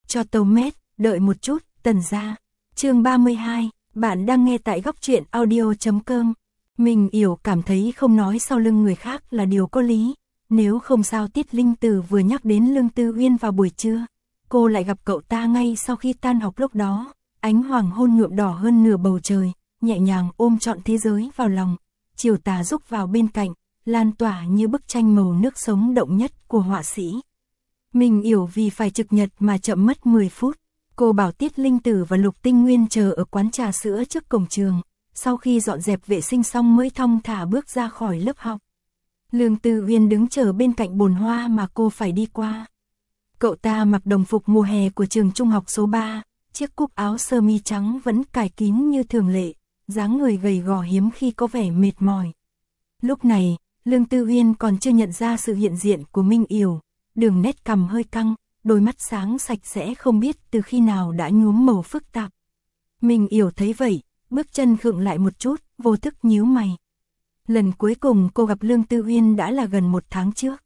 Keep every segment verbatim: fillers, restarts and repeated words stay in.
cho tàu mét, đợi một chút, Tần gia. Chương ba mươi hai, bạn đang nghe tại góc truyện audio chấm com. Mình Yểu cảm thấy không nói sau lưng người khác là điều có lý, nếu không sao Tiết Linh Tử vừa nhắc đến Lương Tư Uyên vào buổi trưa, cô lại gặp cậu ta ngay sau khi tan học lúc đó, ánh hoàng hôn nhuộm đỏ hơn nửa bầu trời, nhẹ nhàng ôm trọn thế giới vào lòng, chiều tà rúc vào bên cạnh, lan tỏa như bức tranh màu nước sống động nhất của họa sĩ. Mình Yểu vì phải trực nhật mà chậm mất mười phút, cô bảo Tiết Linh Tử và Lục Tinh Nguyên chờ ở quán trà sữa trước cổng trường, sau khi dọn dẹp vệ sinh xong mới thong thả bước ra khỏi lớp học. Lương Tư Uyên đứng chờ bên cạnh bồn hoa mà cô phải đi qua. Cậu ta mặc đồng phục mùa hè của trường trung học số ba, chiếc cúc áo sơ mi trắng vẫn cài kín như thường lệ, dáng người gầy gò hiếm khi có vẻ mệt mỏi. Lúc này, Lương Tư Uyên còn chưa nhận ra sự hiện diện của Minh Yểu, đường nét cằm hơi căng, đôi mắt sáng sạch sẽ không biết từ khi nào đã nhuốm màu phức tạp. Minh Yểu thấy vậy, bước chân khựng lại một chút, vô thức nhíu mày. Lần cuối cùng cô gặp Lương Tư Uyên đã là gần một tháng trước.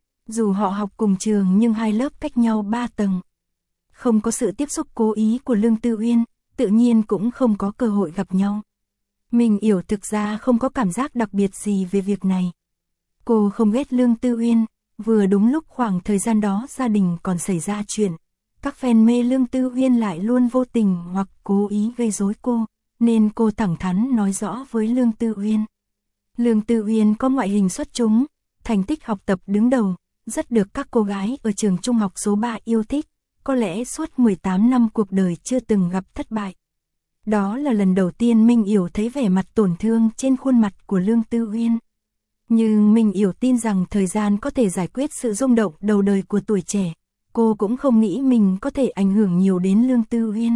Dù họ học cùng trường nhưng hai lớp cách nhau ba tầng. Không có sự tiếp xúc cố ý của Lương Tư Uyên, tự nhiên cũng không có cơ hội gặp nhau. Minh Yểu thực ra không có cảm giác đặc biệt gì về việc này. Cô không ghét Lương Tư Uyên, vừa đúng lúc khoảng thời gian đó gia đình còn xảy ra chuyện. Các fan mê Lương Tư Uyên lại luôn vô tình hoặc cố ý gây rối cô, nên cô thẳng thắn nói rõ với Lương Tư Uyên. Lương Tư Uyên có ngoại hình xuất chúng, thành tích học tập đứng đầu, rất được các cô gái ở trường trung học số ba yêu thích, có lẽ suốt mười tám năm cuộc đời chưa từng gặp thất bại. Đó là lần đầu tiên Minh Yểu thấy vẻ mặt tổn thương trên khuôn mặt của Lương Tư Uyên. Nhưng Minh Yểu tin rằng thời gian có thể giải quyết sự rung động đầu đời của tuổi trẻ, cô cũng không nghĩ mình có thể ảnh hưởng nhiều đến Lương Tư Uyên.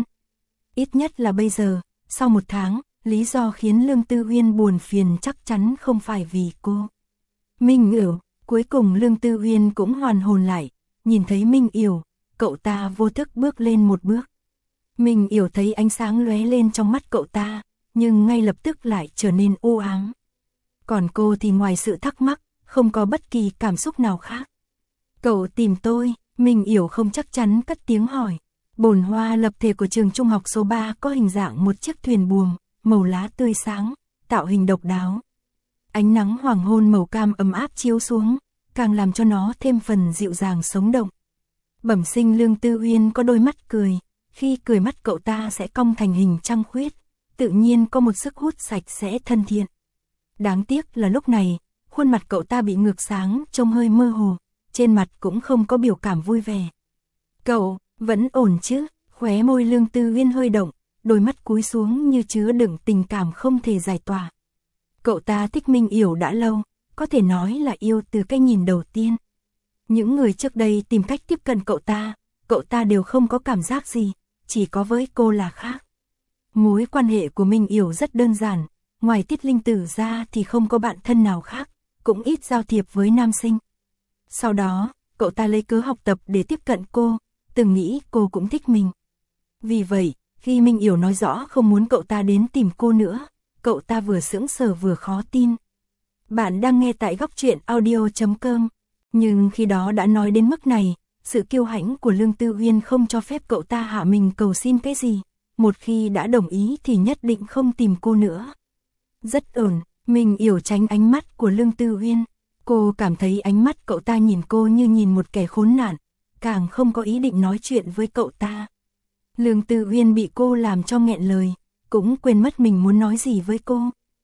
Ít nhất là bây giờ, sau một tháng, lý do khiến Lương Tư Uyên buồn phiền chắc chắn không phải vì cô. Minh Yểu, cuối cùng Lương Tư Uyên cũng hoàn hồn lại, nhìn thấy Minh Yểu, cậu ta vô thức bước lên một bước. Minh Yểu thấy ánh sáng lóe lên trong mắt cậu ta, nhưng ngay lập tức lại trở nên u ám. Còn cô thì ngoài sự thắc mắc, không có bất kỳ cảm xúc nào khác. Cậu tìm tôi, Minh Yểu không chắc chắn cất tiếng hỏi. Bồn hoa lập thể của trường trung học số ba có hình dạng một chiếc thuyền buồm, màu lá tươi sáng, tạo hình độc đáo. Ánh nắng hoàng hôn màu cam ấm áp chiếu xuống, càng làm cho nó thêm phần dịu dàng sống động. Bẩm sinh Lương Tư Uyên có đôi mắt cười, khi cười mắt cậu ta sẽ cong thành hình trăng khuyết, tự nhiên có một sức hút sạch sẽ thân thiện. Đáng tiếc là lúc này, khuôn mặt cậu ta bị ngược sáng, trông hơi mơ hồ, trên mặt cũng không có biểu cảm vui vẻ. Cậu, vẫn ổn chứ? Khóe môi Lương Tư Uyên hơi động, đôi mắt cúi xuống như chứa đựng tình cảm không thể giải tỏa. Cậu ta thích Minh Yểu đã lâu, có thể nói là yêu từ cái nhìn đầu tiên. Những người trước đây tìm cách tiếp cận cậu ta, cậu ta đều không có cảm giác gì, chỉ có với cô là khác. Mối quan hệ của Minh Yểu rất đơn giản, ngoài Tiết Linh Tử ra thì không có bạn thân nào khác, cũng ít giao thiệp với nam sinh. Sau đó, cậu ta lấy cớ học tập để tiếp cận cô, từng nghĩ cô cũng thích mình. Vì vậy, khi Minh Yểu nói rõ không muốn cậu ta đến tìm cô nữa, cậu ta vừa sững sờ vừa khó tin. Bạn đang nghe tại góc truyện audio chấm com. Nhưng khi đó đã nói đến mức này, sự kiêu hãnh của Lương Tư Uyên không cho phép cậu ta hạ mình cầu xin cái gì. Một khi đã đồng ý thì nhất định không tìm cô nữa. Rất ổn, Minh Yểu tránh ánh mắt của Lương Tư Uyên. Cô cảm thấy ánh mắt cậu ta nhìn cô như nhìn một kẻ khốn nạn, càng không có ý định nói chuyện với cậu ta. Lương Tư Uyên bị cô làm cho nghẹn lời, cũng quên mất mình muốn nói gì với cô.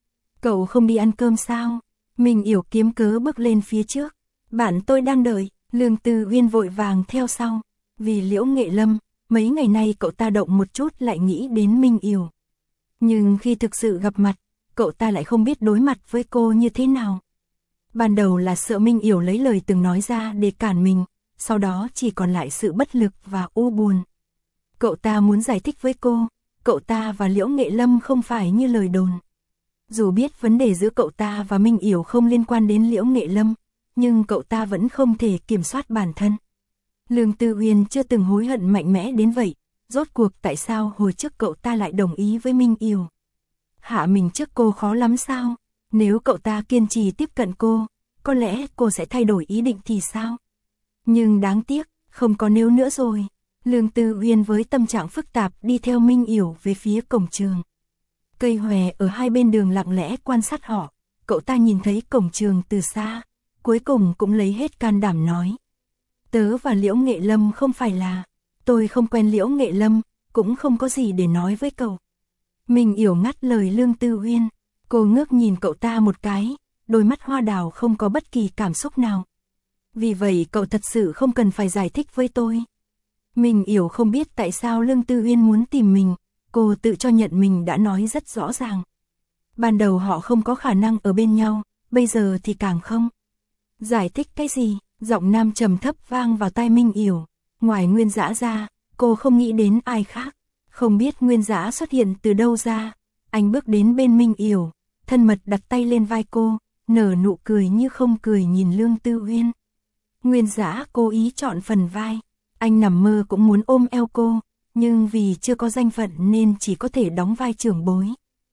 Cậu không đi ăn cơm sao? Minh Yểu kiếm cớ bước lên phía trước. Bạn tôi đang đợi. Lương Tư Uyên vội vàng theo sau. Vì Liễu Nghệ Lâm, mấy ngày nay cậu ta động một chút lại nghĩ đến Minh Yểu. Nhưng khi thực sự gặp mặt, cậu ta lại không biết đối mặt với cô như thế nào. Ban đầu là sợ Minh Yểu lấy lời từng nói ra để cản mình, sau đó chỉ còn lại sự bất lực và u buồn. Cậu ta muốn giải thích với cô, cậu ta và Liễu Nghệ Lâm không phải như lời đồn. Dù biết vấn đề giữa cậu ta và Minh Yểu không liên quan đến Liễu Nghệ Lâm, nhưng cậu ta vẫn không thể kiểm soát bản thân. Lương Tư Uyên chưa từng hối hận mạnh mẽ đến vậy, rốt cuộc tại sao hồi trước cậu ta lại đồng ý với Minh Yểu? Hạ mình trước cô khó lắm sao? Nếu cậu ta kiên trì tiếp cận cô, có lẽ cô sẽ thay đổi ý định thì sao? Nhưng đáng tiếc, không có nếu nữa rồi. Lương Tư Uyên với tâm trạng phức tạp đi theo Minh Yểu về phía cổng trường. Cây hòe ở hai bên đường lặng lẽ quan sát họ, cậu ta nhìn thấy cổng trường từ xa, cuối cùng cũng lấy hết can đảm nói. Tớ và Liễu Nghệ Lâm không phải là, tôi không quen Liễu Nghệ Lâm, cũng không có gì để nói với cậu. Minh Yểu ngắt lời Lương Tư Uyên, cô ngước nhìn cậu ta một cái, đôi mắt hoa đào không có bất kỳ cảm xúc nào. Vì vậy cậu thật sự không cần phải giải thích với tôi. Minh Yểu không biết tại sao Lương Tư Uyên muốn tìm mình, cô tự cho nhận mình đã nói rất rõ ràng. Ban đầu họ không có khả năng ở bên nhau, bây giờ thì càng không. Giải thích cái gì? Giọng nam trầm thấp vang vào tai Minh Yểu. Ngoài Nguyên Dã ra, cô không nghĩ đến ai khác. Không biết Nguyên Dã xuất hiện từ đâu ra. Anh bước đến bên Minh Yểu, thân mật đặt tay lên vai cô, nở nụ cười như không cười nhìn Lương Tư Uyên. Nguyên Dã cố ý chọn phần vai. Anh nằm mơ cũng muốn ôm eo cô, nhưng vì chưa có danh phận nên chỉ có thể đóng vai trưởng bối.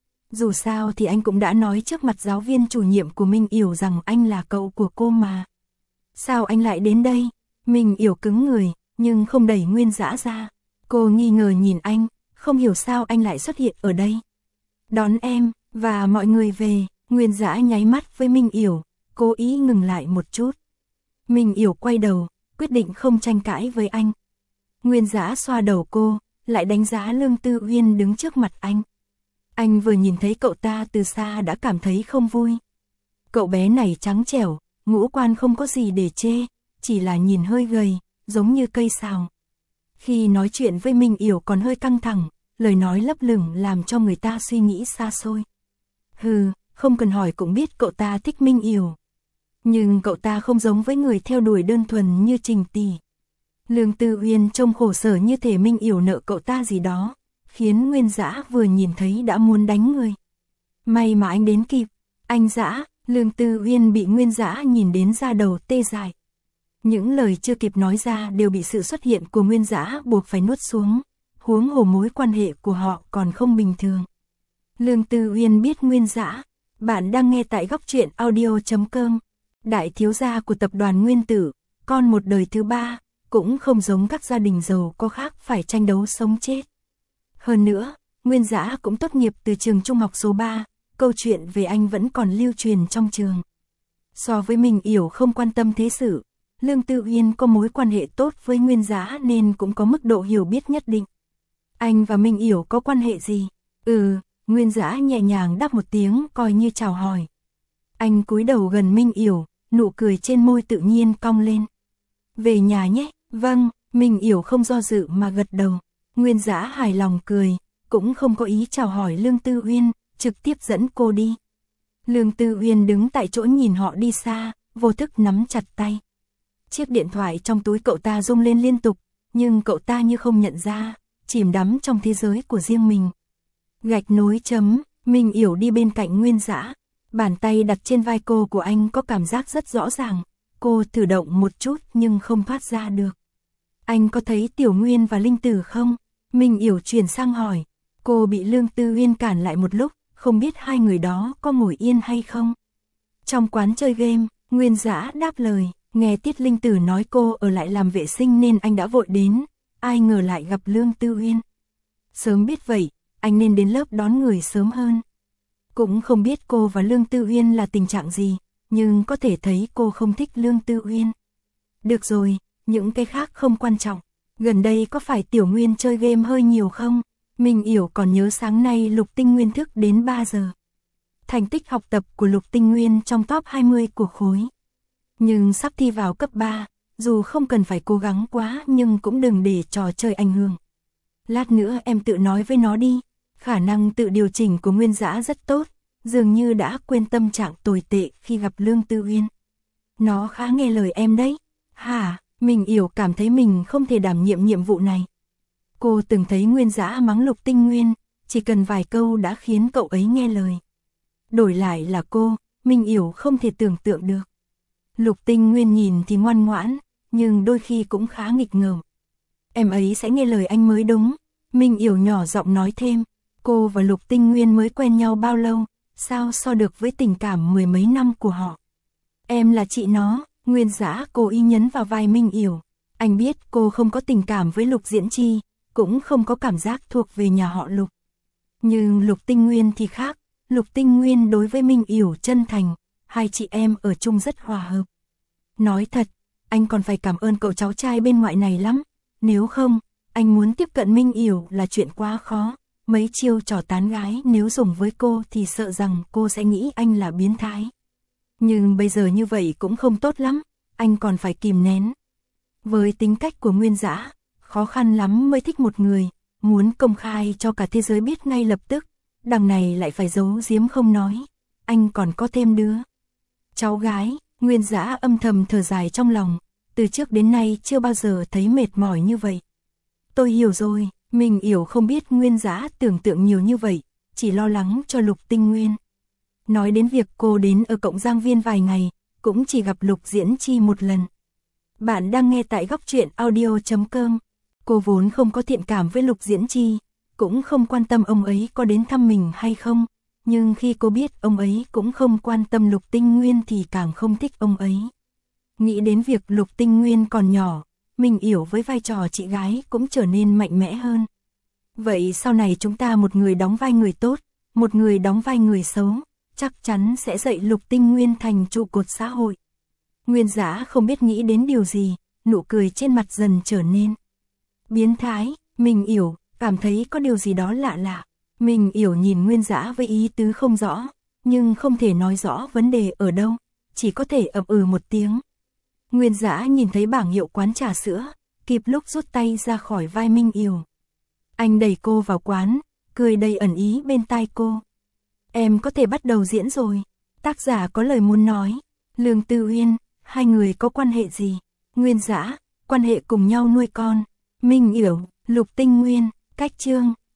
Dù sao thì anh cũng đã nói trước mặt giáo viên chủ nhiệm của Minh Yểu rằng anh là cậu của cô mà. Sao anh lại đến đây? Minh Yểu cứng người, nhưng không đẩy Nguyên Dã ra. Cô nghi ngờ nhìn anh, không hiểu sao anh lại xuất hiện ở đây. Đón em, và mọi người về. Nguyên Dã nháy mắt với Minh Yểu, cố ý ngừng lại một chút. Minh Yểu quay đầu, quyết định không tranh cãi với anh. Nguyên Dã xoa đầu cô, lại đánh giá Lương Tư Uyên đứng trước mặt anh. Anh vừa nhìn thấy cậu ta từ xa đã cảm thấy không vui. Cậu bé này trắng trẻo, ngũ quan không có gì để chê, chỉ là nhìn hơi gầy, giống như cây sào. Khi nói chuyện với Minh Yểu còn hơi căng thẳng, lời nói lấp lửng làm cho người ta suy nghĩ xa xôi. Hừ, không cần hỏi cũng biết cậu ta thích Minh Yểu. Nhưng cậu ta không giống với người theo đuổi đơn thuần như Trình Tỷ. Lương Tư Uyên trông khổ sở như thể Minh Yểu nợ cậu ta gì đó, khiến Nguyên Dã vừa nhìn thấy đã muốn đánh người. May mà anh đến kịp. Anh Dã, Lương Tư Uyên bị Nguyên Dã nhìn đến da đầu tê dại. Những lời chưa kịp nói ra đều bị sự xuất hiện của Nguyên Dã buộc phải nuốt xuống, huống hồ mối quan hệ của họ còn không bình thường. Lương Tư Uyên biết Nguyên Dã. Bạn đang nghe tại góc truyện audio chấm com. Đại thiếu gia của tập đoàn Nguyên Tử, con một đời thứ ba, cũng không giống các gia đình giàu có khác phải tranh đấu sống chết. Hơn nữa, Nguyên Dã cũng tốt nghiệp từ trường trung học số ba, câu chuyện về anh vẫn còn lưu truyền trong trường. So với Minh Yểu không quan tâm thế sự, Lương Tư Uyên có mối quan hệ tốt với Nguyên Dã nên cũng có mức độ hiểu biết nhất định. Anh và Minh Yểu có quan hệ gì? Ừ, Nguyên Dã nhẹ nhàng đáp một tiếng coi như chào hỏi. Anh cúi đầu gần Minh Yểu, nụ cười trên môi tự nhiên cong lên. Về nhà nhé. Vâng, Minh Yểu không do dự mà gật đầu. Nguyên Dã hài lòng cười, cũng không có ý chào hỏi Lương Tư Uyên, trực tiếp dẫn cô đi. Lương Tư Uyên đứng tại chỗ nhìn họ đi xa, vô thức nắm chặt tay. Chiếc điện thoại trong túi cậu ta rung lên liên tục, nhưng cậu ta như không nhận ra, chìm đắm trong thế giới của riêng mình. Gạch nối chấm, Minh Yểu đi bên cạnh Nguyên Dã, bàn tay đặt trên vai cô của anh có cảm giác rất rõ ràng. Cô thử động một chút nhưng không thoát ra được. Anh có thấy Tiểu Nguyên và Linh Tử không? Minh Yểu chuyển sang hỏi. Cô bị Lương Tư Uyên cản lại một lúc, không biết hai người đó có ngồi yên hay không. Trong quán chơi game, Nguyên Dã đáp lời. Nghe Tiết Linh Tử nói cô ở lại làm vệ sinh nên anh đã vội đến. Ai ngờ lại gặp Lương Tư Uyên. Sớm biết vậy, anh nên đến lớp đón người sớm hơn. Cũng không biết cô và Lương Tư Uyên là tình trạng gì, nhưng có thể thấy cô không thích Lương Tư Uyên. Được rồi, những cái khác không quan trọng. Gần đây có phải Tiểu Nguyên chơi game hơi nhiều không? Minh Yểu còn nhớ sáng nay Lục Tinh Nguyên thức đến ba giờ. Thành tích học tập của Lục Tinh Nguyên trong top hai mươi của khối. Nhưng sắp thi vào cấp ba, dù không cần phải cố gắng quá nhưng cũng đừng để trò chơi ảnh hưởng. Lát nữa em tự nói với nó đi. Khả năng tự điều chỉnh của Nguyên Dã rất tốt, dường như đã quên tâm trạng tồi tệ khi gặp Lương Tư Uyên. Nó khá nghe lời em đấy. Hả? Minh Yểu cảm thấy mình không thể đảm nhiệm nhiệm vụ này. Cô từng thấy Nguyên Dã mắng Lục Tinh Nguyên, chỉ cần vài câu đã khiến cậu ấy nghe lời. Đổi lại là cô, Minh Yểu không thể tưởng tượng được. Lục Tinh Nguyên nhìn thì ngoan ngoãn, nhưng đôi khi cũng khá nghịch ngợm. Em ấy sẽ nghe lời anh mới đúng. Minh Yểu nhỏ giọng nói thêm. Cô và Lục Tinh Nguyên mới quen nhau bao lâu, sao so được với tình cảm mười mấy năm của họ. Em là chị nó. Nguyên Dã cố ý nhấn vào vai Minh Yểu. Anh biết cô không có tình cảm với Lục Diễn Chi, cũng không có cảm giác thuộc về nhà họ Lục. Nhưng Lục Tinh Nguyên thì khác, Lục Tinh Nguyên đối với Minh Yểu chân thành, hai chị em ở chung rất hòa hợp. Nói thật, anh còn phải cảm ơn cậu cháu trai bên ngoại này lắm, nếu không, anh muốn tiếp cận Minh Yểu là chuyện quá khó. Mấy chiêu trò tán gái nếu dùng với cô thì sợ rằng cô sẽ nghĩ anh là biến thái. Nhưng bây giờ như vậy cũng không tốt lắm, anh còn phải kìm nén. Với tính cách của Nguyên Dã, khó khăn lắm mới thích một người, muốn công khai cho cả thế giới biết ngay lập tức, đằng này lại phải giấu giếm không nói. Anh còn có thêm đứa cháu gái. Nguyên Dã âm thầm thở dài trong lòng, từ trước đến nay chưa bao giờ thấy mệt mỏi như vậy. Tôi hiểu rồi. Minh Yểu không biết Nguyên Dã tưởng tượng nhiều như vậy, chỉ lo lắng cho Lục Tinh Nguyên. Nói đến việc cô đến ở Cộng Giang Viên vài ngày, cũng chỉ gặp Lục Diễn Chi một lần. Bạn đang nghe tại góc truyện audio chấm com. Cô vốn không có thiện cảm với Lục Diễn Chi, cũng không quan tâm ông ấy có đến thăm mình hay không, nhưng khi cô biết ông ấy cũng không quan tâm Lục Tinh Nguyên thì càng không thích ông ấy. Nghĩ đến việc Lục Tinh Nguyên còn nhỏ, Minh Yểu với vai trò chị gái cũng trở nên mạnh mẽ hơn. Vậy sau này chúng ta một người đóng vai người tốt, một người đóng vai người xấu, chắc chắn sẽ dạy Lục Tinh Nguyên thành trụ cột xã hội. Nguyên Dã không biết nghĩ đến điều gì, nụ cười trên mặt dần trở nên biến thái. Minh Yểu cảm thấy có điều gì đó lạ lạ. Minh Yểu nhìn Nguyên Dã với ý tứ không rõ, nhưng không thể nói rõ vấn đề ở đâu, chỉ có thể ậm ừ một tiếng. Nguyên Dã nhìn thấy bảng hiệu quán trà sữa, kịp lúc rút tay ra khỏi vai Minh Yểu. Anh đẩy cô vào quán, cười đầy ẩn ý bên tai cô. Em có thể bắt đầu diễn rồi. Tác giả có lời muốn nói. Lương Tư Uyên, hai người có quan hệ gì? Nguyên Dã, quan hệ cùng nhau nuôi con. Minh Yểu, Lục Tinh Nguyên, cách chương.